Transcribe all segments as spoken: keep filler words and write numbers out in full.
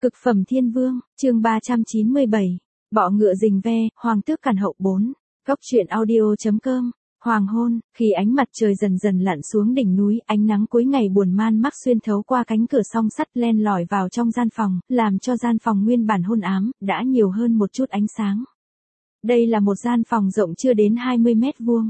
Cực phẩm thiên vương, chương ba trăm chín mươi bảy. Bọ ngựa rình ve, hoàng tước càn hậu bốn. Góc truyện audio.com. Hoàng hôn, khi ánh mặt trời dần dần lặn xuống đỉnh núi, ánh nắng cuối ngày buồn man mác xuyên thấu qua cánh cửa song sắt len lỏi vào trong gian phòng, làm cho gian phòng nguyên bản hôn ám, đã nhiều hơn một chút ánh sáng. Đây là một gian phòng rộng chưa đến hai mươi mét vuông.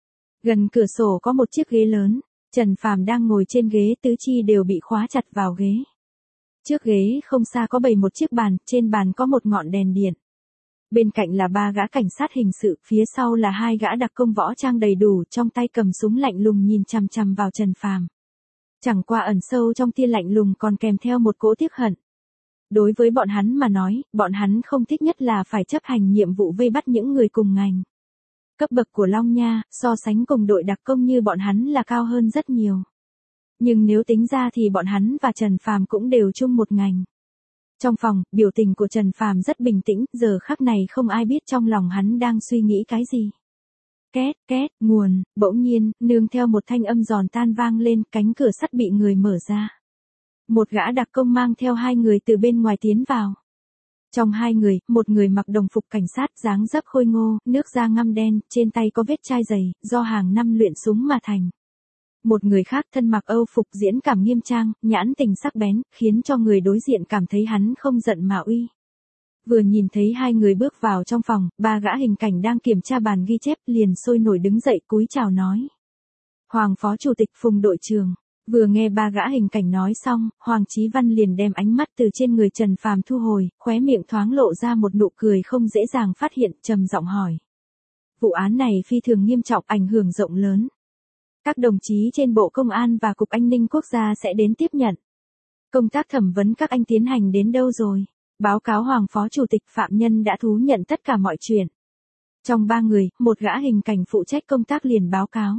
Gần cửa sổ có một chiếc ghế lớn, Trần Phàm đang ngồi trên ghế, tứ chi đều bị khóa chặt vào ghế. Trước ghế không xa có bày một chiếc bàn, trên bàn có một ngọn đèn điện. Bên cạnh là ba gã cảnh sát hình sự, phía sau là hai gã đặc công võ trang đầy đủ, trong tay cầm súng lạnh lùng nhìn chằm chằm vào Trần Phàm. Chẳng qua ẩn sâu trong tia lạnh lùng còn kèm theo một cỗ tiếc hận. Đối với bọn hắn mà nói, bọn hắn không thích nhất là phải chấp hành nhiệm vụ vây bắt những người cùng ngành. Cấp bậc của Long Nha, so sánh cùng đội đặc công như bọn hắn là cao hơn rất nhiều. Nhưng nếu tính ra thì bọn hắn và Trần Phàm cũng đều chung một ngành. Trong phòng, biểu tình của Trần Phàm rất bình tĩnh, giờ khắc này không ai biết trong lòng hắn đang suy nghĩ cái gì. Két, két, nguồn, bỗng nhiên, nương theo một thanh âm giòn tan vang lên, cánh cửa sắt bị người mở ra. Một gã đặc công mang theo hai người từ bên ngoài tiến vào. Trong hai người, một người mặc đồng phục cảnh sát dáng dấp khôi ngô, nước da ngăm đen, trên tay có vết chai dày, do hàng năm luyện súng mà thành. Một người khác thân mặc âu phục diễn cảm nghiêm trang, nhãn tình sắc bén, khiến cho người đối diện cảm thấy hắn không giận mà uy. Vừa nhìn thấy hai người bước vào trong phòng, ba gã hình cảnh đang kiểm tra bàn ghi chép liền sôi nổi đứng dậy cúi chào nói. Hoàng phó chủ tịch Phùng đội trưởng. Vừa nghe ba gã hình cảnh nói xong, Hoàng Chí Văn liền đem ánh mắt từ trên người Trần Phàm thu hồi, khóe miệng thoáng lộ ra một nụ cười không dễ dàng phát hiện, trầm giọng hỏi. Vụ án này phi thường nghiêm trọng, ảnh hưởng rộng lớn. Các đồng chí trên Bộ Công an và Cục An ninh Quốc gia sẽ đến tiếp nhận. Công tác thẩm vấn các anh tiến hành đến đâu rồi? Báo cáo Hoàng phó chủ tịch, phạm nhân đã thú nhận tất cả mọi chuyện. Trong ba người, một gã hình cảnh phụ trách công tác liền báo cáo.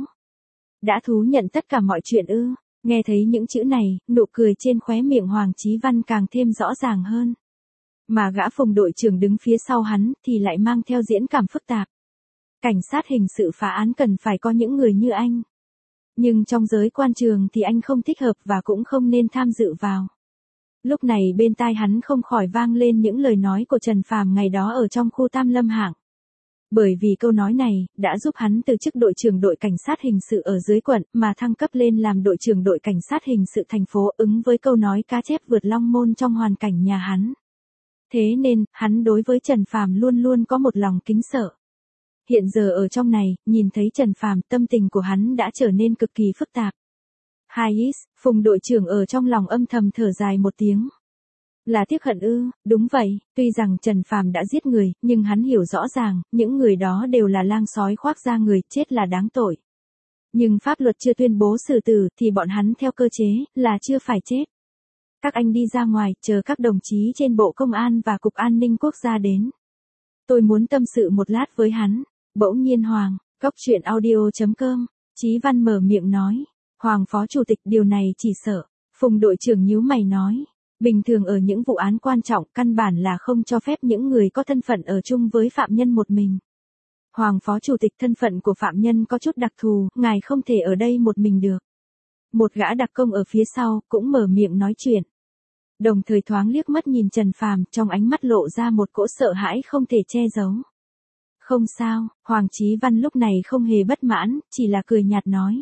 Đã thú nhận tất cả mọi chuyện ư? Nghe thấy những chữ này, nụ cười trên khóe miệng Hoàng Chí Văn càng thêm rõ ràng hơn. Mà gã Phùng đội trưởng đứng phía sau hắn thì lại mang theo diễn cảm phức tạp. Cảnh sát hình sự phá án cần phải có những người như anh. Nhưng trong giới quan trường thì anh không thích hợp và cũng không nên tham dự vào. Lúc này bên tai hắn không khỏi vang lên những lời nói của Trần Phàm ngày đó ở trong khu Tam Lâm Hạng. Bởi vì câu nói này, đã giúp hắn từ chức đội trưởng đội cảnh sát hình sự ở dưới quận, mà thăng cấp lên làm đội trưởng đội cảnh sát hình sự thành phố, ứng với câu nói cá chép vượt long môn trong hoàn cảnh nhà hắn. Thế nên, hắn đối với Trần Phàm luôn luôn có một lòng kính sợ. Hiện giờ ở trong này, nhìn thấy Trần Phàm, tâm tình của hắn đã trở nên cực kỳ phức tạp. Hai is, Phùng đội trưởng ở trong lòng âm thầm thở dài một tiếng. Là tiếc hận ư? Đúng vậy, tuy rằng Trần Phàm đã giết người, nhưng hắn hiểu rõ ràng, những người đó đều là lang sói khoác da người, chết là đáng tội. Nhưng pháp luật chưa tuyên bố xử tử, thì bọn hắn theo cơ chế, là chưa phải chết. Các anh đi ra ngoài, chờ các đồng chí trên Bộ Công an và Cục An ninh Quốc gia đến. Tôi muốn tâm sự một lát với hắn. Bỗng nhiên Hoàng, góc truyện audio.com, Chí Văn mở miệng nói. Hoàng phó chủ tịch, điều này chỉ sợ. Phùng đội trưởng nhíu mày nói. Bình thường ở những vụ án quan trọng, căn bản là không cho phép những người có thân phận ở chung với phạm nhân một mình. Hoàng phó chủ tịch, thân phận của phạm nhân có chút đặc thù, ngài không thể ở đây một mình được. Một gã đặc công ở phía sau, cũng mở miệng nói chuyện. Đồng thời thoáng liếc mắt nhìn Trần Phàm, trong ánh mắt lộ ra một cỗ sợ hãi không thể che giấu. Không sao, Hoàng Chí Văn lúc này không hề bất mãn, chỉ là cười nhạt nói.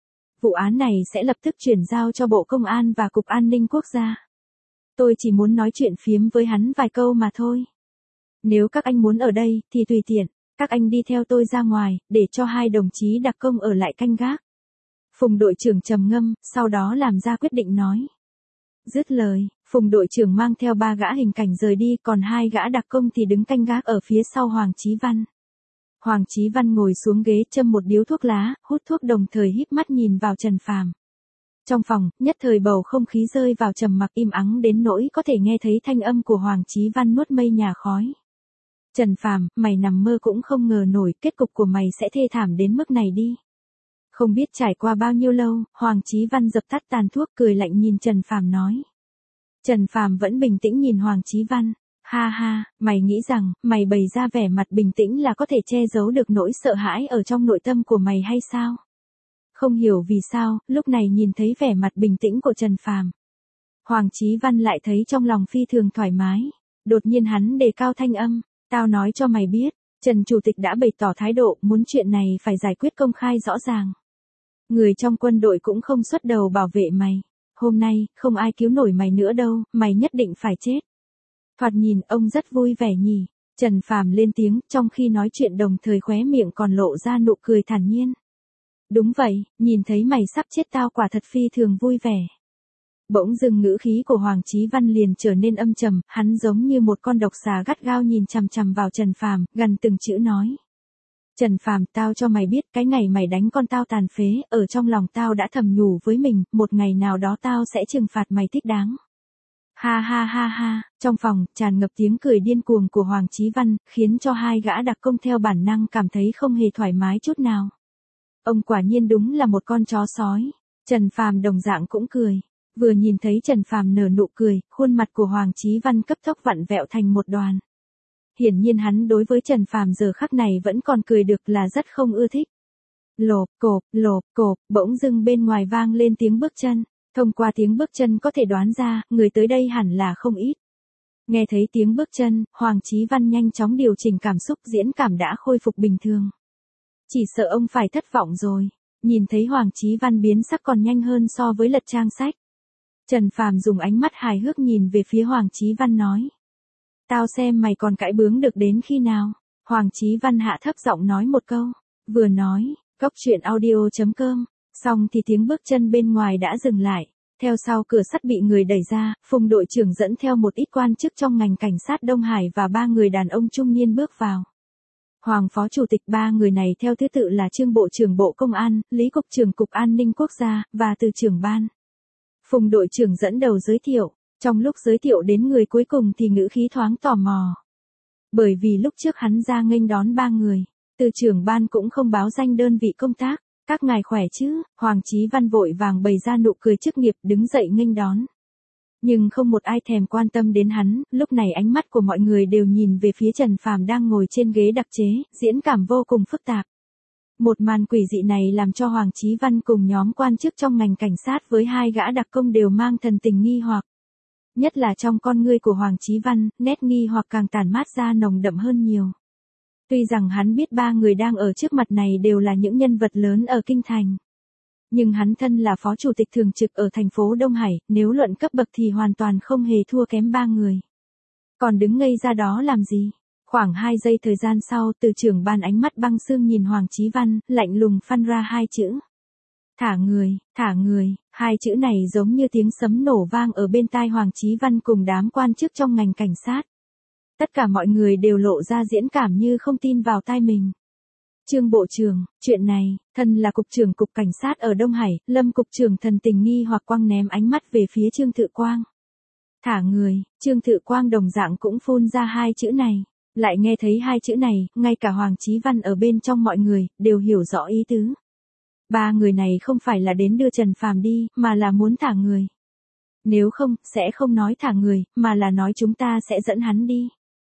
Vụ án này sẽ lập tức chuyển giao cho Bộ Công an và Cục An ninh Quốc gia. Tôi chỉ muốn nói chuyện phiếm với hắn vài câu mà thôi. Nếu các anh muốn ở đây, thì tùy tiện, các anh đi theo tôi ra ngoài, để cho hai đồng chí đặc công ở lại canh gác. Phùng đội trưởng trầm ngâm, sau đó làm ra quyết định nói. Dứt lời, Phùng đội trưởng mang theo ba gã hình cảnh rời đi, còn hai gã đặc công thì đứng canh gác ở phía sau Hoàng Chí Văn. Hoàng Chí Văn ngồi xuống ghế châm một điếu thuốc lá, hút thuốc đồng thời híp mắt nhìn vào Trần Phàm. Trong phòng, nhất thời bầu không khí rơi vào trầm mặc im ắng đến nỗi có thể nghe thấy thanh âm của Hoàng Chí Văn nuốt mây nhà khói. Trần Phàm, mày nằm mơ cũng không ngờ nổi, kết cục của mày sẽ thê thảm đến mức này đi. Không biết trải qua bao nhiêu lâu, Hoàng Chí Văn dập tắt tàn thuốc, cười lạnh nhìn Trần Phàm nói. Trần Phàm vẫn bình tĩnh nhìn Hoàng Chí Văn. Ha ha, mày nghĩ rằng, mày bày ra vẻ mặt bình tĩnh là có thể che giấu được nỗi sợ hãi ở trong nội tâm của mày hay sao? Không hiểu vì sao, lúc này nhìn thấy vẻ mặt bình tĩnh của Trần Phàm. Hoàng Chí Văn lại thấy trong lòng phi thường thoải mái. Đột nhiên hắn đề cao thanh âm, tao nói cho mày biết, Trần Chủ tịch đã bày tỏ thái độ muốn chuyện này phải giải quyết công khai rõ ràng. Người trong quân đội cũng không xuất đầu bảo vệ mày. Hôm nay, không ai cứu nổi mày nữa đâu, mày nhất định phải chết. Thoạt nhìn ông rất vui vẻ nhỉ. Trần Phàm lên tiếng, trong khi nói chuyện đồng thời khóe miệng còn lộ ra nụ cười thản nhiên. Đúng vậy, nhìn thấy mày sắp chết tao quả thật phi thường vui vẻ. Bỗng dưng ngữ khí của Hoàng Chí Văn liền trở nên âm trầm, hắn giống như một con độc xà gắt gao nhìn chằm chằm vào Trần Phàm, gần từng chữ nói. Trần Phàm, tao cho mày biết, cái ngày mày đánh con tao tàn phế, ở trong lòng tao đã thầm nhủ với mình, một ngày nào đó tao sẽ trừng phạt mày thích đáng. Ha ha ha ha, trong phòng, tràn ngập tiếng cười điên cuồng của Hoàng Chí Văn, khiến cho hai gã đặc công theo bản năng cảm thấy không hề thoải mái chút nào. Ông quả nhiên đúng là một con chó sói. Trần Phàm đồng dạng cũng cười. Vừa nhìn thấy Trần Phàm nở nụ cười, khuôn mặt của Hoàng Chí Văn cấp tốc vặn vẹo thành một đoàn. Hiển nhiên hắn đối với Trần Phàm giờ khắc này vẫn còn cười được là rất không ưa thích. Lộp cộp, lộp cộp, bỗng dưng bên ngoài vang lên tiếng bước chân. Thông qua tiếng bước chân có thể đoán ra, người tới đây hẳn là không ít. Nghe thấy tiếng bước chân, Hoàng Chí Văn nhanh chóng điều chỉnh cảm xúc, diễn cảm đã khôi phục bình thường. Chỉ sợ ông phải thất vọng rồi. Nhìn thấy Hoàng Chí Văn biến sắc còn nhanh hơn so với lật trang sách. Trần Phàm dùng ánh mắt hài hước nhìn về phía Hoàng Chí Văn nói. Tao xem mày còn cãi bướng được đến khi nào. Hoàng Chí Văn hạ thấp giọng nói một câu. Vừa nói, cốc truyện audio chấm com. Xong thì tiếng bước chân bên ngoài đã dừng lại. Theo sau cửa sắt bị người đẩy ra, Phùng đội trưởng dẫn theo một ít quan chức trong ngành cảnh sát Đông Hải và ba người đàn ông trung niên bước vào. Hoàng phó chủ tịch ba người này theo thứ tự là Trương Bộ trưởng Bộ Công an, Lý Cục trưởng Cục An ninh Quốc gia, và Từ trưởng ban. Phùng đội trưởng dẫn đầu giới thiệu, trong lúc giới thiệu đến người cuối cùng thì ngữ khí thoáng tò mò. Bởi vì lúc trước hắn ra nghênh đón ba người, Từ trưởng ban cũng không báo danh đơn vị công tác. Các ngài khỏe chứ, Hoàng Chí Văn vội vàng bày ra nụ cười chức nghiệp đứng dậy nghênh đón. Nhưng không một ai thèm quan tâm đến hắn, lúc này ánh mắt của mọi người đều nhìn về phía Trần Phàm đang ngồi trên ghế đặc chế, diễn cảm vô cùng phức tạp. Một màn quỷ dị này làm cho Hoàng Chí Văn cùng nhóm quan chức trong ngành cảnh sát với hai gã đặc công đều mang thần tình nghi hoặc. Nhất là trong con ngươi của Hoàng Chí Văn, nét nghi hoặc càng tản mát ra nồng đậm hơn nhiều. Tuy rằng hắn biết ba người đang ở trước mặt này đều là những nhân vật lớn ở Kinh Thành. Nhưng hắn thân là phó chủ tịch thường trực ở thành phố Đông Hải, nếu luận cấp bậc thì hoàn toàn không hề thua kém ba người. Còn đứng ngây ra đó làm gì? Khoảng hai giây thời gian sau, Từ trưởng ban ánh mắt băng sương nhìn Hoàng Chí Văn, lạnh lùng phăn ra hai chữ. Thả người, thả người, hai chữ này giống như tiếng sấm nổ vang ở bên tai Hoàng Chí Văn cùng đám quan chức trong ngành cảnh sát. Tất cả mọi người đều lộ ra diễn cảm như không tin vào tai mình. Trương Bộ trưởng, chuyện này, thân là Cục trưởng Cục Cảnh sát ở Đông Hải, Lâm Cục trưởng thần tình nghi hoặc quăng ném ánh mắt về phía Trương Thự Quang. Thả người, Trương Thự Quang đồng dạng cũng phun ra hai chữ này. Lại nghe thấy hai chữ này, ngay cả Hoàng Chí Văn ở bên trong mọi người, đều hiểu rõ ý tứ. Ba người này không phải là đến đưa Trần Phàm đi, mà là muốn thả người. Nếu không, sẽ không nói thả người, mà là nói chúng ta sẽ dẫn hắn đi.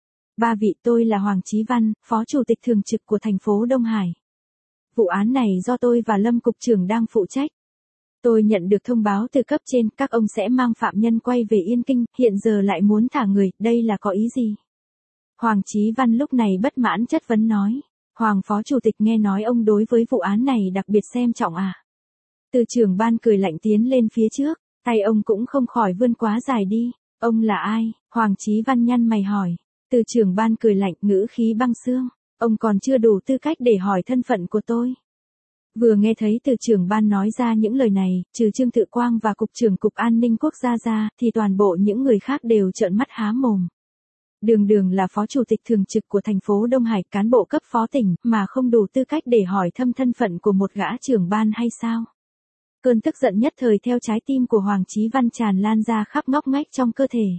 Ba vị, tôi là Hoàng Chí Văn, Phó Chủ tịch Thường trực của thành phố Đông Hải. Vụ án này do tôi và Lâm Cục trưởng đang phụ trách. Tôi nhận được thông báo từ cấp trên, các ông sẽ mang phạm nhân quay về Yên Kinh, hiện giờ lại muốn thả người, đây là có ý gì? Hoàng Chí Văn lúc này bất mãn chất vấn nói. Hoàng Phó Chủ tịch nghe nói ông đối với vụ án này đặc biệt xem trọng à? Từ trưởng ban cười lạnh tiến lên phía trước, tay ông cũng không khỏi vươn quá dài đi. Ông là ai? Hoàng Chí Văn nhăn mày hỏi. Từ trưởng ban cười lạnh, ngữ khí băng xương. Ông còn chưa đủ tư cách để hỏi thân phận của tôi. Vừa nghe thấy từ trưởng ban nói ra những lời này, trừ Trương Thự Quang và Cục trưởng Cục An ninh Quốc gia ra, thì toàn bộ những người khác đều trợn mắt há mồm. Đường đường là phó chủ tịch thường trực của thành phố Đông Hải, cán bộ cấp phó tỉnh, mà không đủ tư cách để hỏi thăm thân phận của một gã trưởng ban hay sao? Cơn tức giận nhất thời theo trái tim của Hoàng Chí Văn tràn lan ra khắp ngóc ngách trong cơ thể.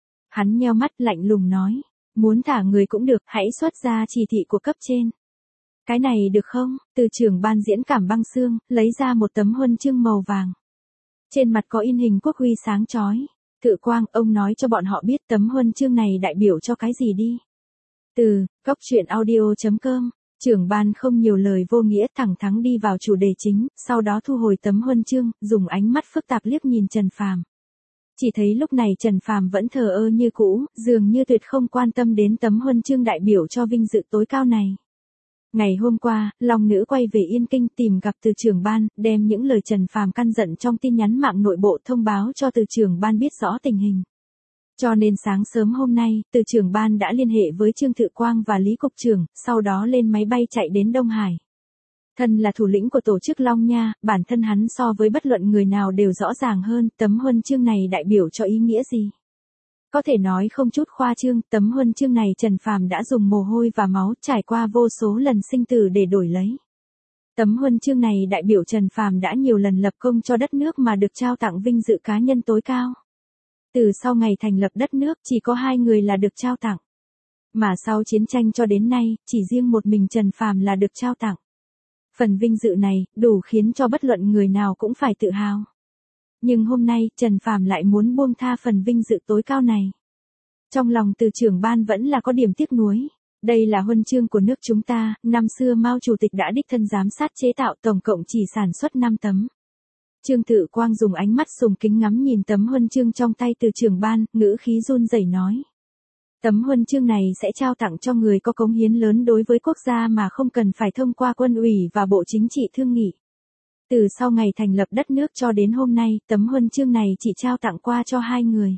Hắn nheo mắt lạnh lùng nói, muốn thả người cũng được, hãy xuất ra chỉ thị của cấp trên. Cái này được không? Từ trưởng ban diễn cảm băng xương, lấy ra một tấm huân chương màu vàng. Trên mặt có in hình quốc huy sáng chói. Thự Quang, ông nói cho bọn họ biết tấm huân chương này đại biểu cho cái gì đi. Từ, cốc truyện audio chấm com, trưởng ban không nhiều lời vô nghĩa thẳng thắn đi vào chủ đề chính, sau đó thu hồi tấm huân chương, dùng ánh mắt phức tạp liếc nhìn Trần Phàm. Chỉ thấy lúc này Trần Phàm vẫn thờ ơ như cũ, dường như tuyệt không quan tâm đến tấm huân chương đại biểu cho vinh dự tối cao này. Ngày hôm qua, Long Nữ quay về Yên Kinh tìm gặp từ trưởng ban, đem những lời Trần Phàm căn dặn trong tin nhắn mạng nội bộ thông báo cho từ trưởng ban biết rõ tình hình. Cho nên sáng sớm hôm nay, từ trưởng ban đã liên hệ với Trương Thự Quang và Lý Cục trưởng, sau đó lên máy bay chạy đến Đông Hải. Thân là thủ lĩnh của tổ chức Long Nha, bản thân hắn so với bất luận người nào đều rõ ràng hơn tấm huân chương này đại biểu cho ý nghĩa gì. Có thể nói không chút khoa trương, tấm huân chương này Trần Phàm đã dùng mồ hôi và máu trải qua vô số lần sinh tử để đổi lấy. Tấm huân chương này đại biểu Trần Phàm đã nhiều lần lập công cho đất nước mà được trao tặng vinh dự cá nhân tối cao. Từ sau ngày thành lập đất nước chỉ có hai người là được trao tặng. Mà sau chiến tranh cho đến nay, chỉ riêng một mình Trần Phàm là được trao tặng. Phần vinh dự này, đủ khiến cho bất luận người nào cũng phải tự hào. Nhưng hôm nay, Trần Phàm lại muốn buông tha phần vinh dự tối cao này. Trong lòng từ trưởng ban vẫn là có điểm tiếc nuối. Đây là huân chương của nước chúng ta, năm xưa Mao Chủ tịch đã đích thân giám sát chế tạo, tổng cộng chỉ sản xuất năm tấm. Trương Thự Quang dùng ánh mắt sùng kính ngắm nhìn tấm huân chương trong tay từ trưởng ban, ngữ khí run rẩy nói. Tấm huân chương này sẽ trao tặng cho người có cống hiến lớn đối với quốc gia mà không cần phải thông qua quân ủy và Bộ Chính trị thương nghị. Từ sau ngày thành lập đất nước cho đến hôm nay, tấm huân chương này chỉ trao tặng qua cho hai người.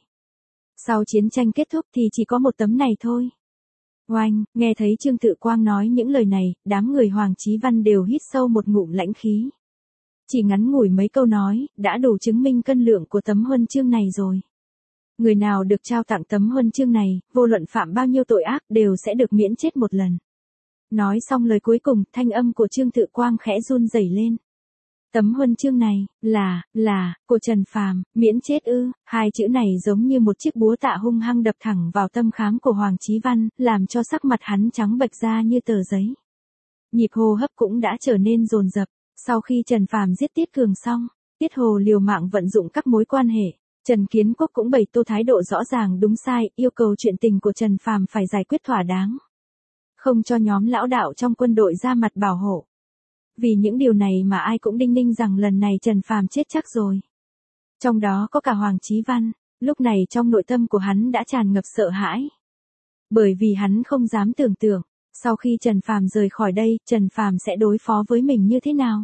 Sau chiến tranh kết thúc thì chỉ có một tấm này thôi. Oanh, nghe thấy Trương Thự Quang nói những lời này, đám người Hoàng Chí Văn đều hít sâu một ngụm lãnh khí. Chỉ ngắn ngủi mấy câu nói, đã đủ chứng minh cân lượng của tấm huân chương này rồi. Người nào được trao tặng tấm huân chương này, vô luận phạm bao nhiêu tội ác đều sẽ được miễn chết một lần. Nói xong lời cuối cùng, thanh âm của Trương Thự Quang khẽ run rẩy lên. Tấm huân chương này, là, là, của Trần Phàm, miễn chết ư, hai chữ này giống như một chiếc búa tạ hung hăng đập thẳng vào tâm khám của Hoàng Chí Văn, làm cho sắc mặt hắn trắng bệch ra như tờ giấy. Nhịp hô hấp cũng đã trở nên dồn dập, sau khi Trần Phàm giết Tiết Cường xong, Tiết Hồ liều mạng vận dụng các mối quan hệ, Trần Kiến Quốc cũng bày tô thái độ rõ ràng đúng sai, yêu cầu chuyện tình của Trần Phàm phải giải quyết thỏa đáng. Không cho nhóm lão đạo trong quân đội ra mặt bảo hộ. Vì những điều này mà ai cũng đinh ninh rằng lần này Trần Phàm chết chắc rồi. Trong đó có cả Hoàng Chí Văn, lúc này trong nội tâm của hắn đã tràn ngập sợ hãi. Bởi vì hắn không dám tưởng tượng, sau khi Trần Phàm rời khỏi đây, Trần Phàm sẽ đối phó với mình như thế nào.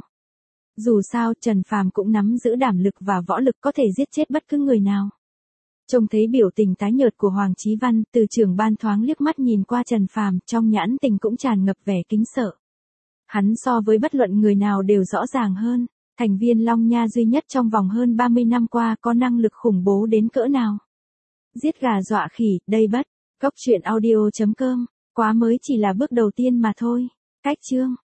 Dù sao, Trần Phàm cũng nắm giữ đảm lực và võ lực có thể giết chết bất cứ người nào. Trông thấy biểu tình tái nhợt của Hoàng Chí Văn, từ trưởng ban thoáng liếc mắt nhìn qua Trần Phàm, trong nhãn tình cũng tràn ngập vẻ kính sợ. Hắn so với bất luận người nào đều rõ ràng hơn, thành viên Long Nha duy nhất trong vòng hơn ba mươi năm qua có năng lực khủng bố đến cỡ nào. Giết gà dọa khỉ, đây bất, cốc truyện audio chấm com, quá mới chỉ là bước đầu tiên mà thôi. Cách chương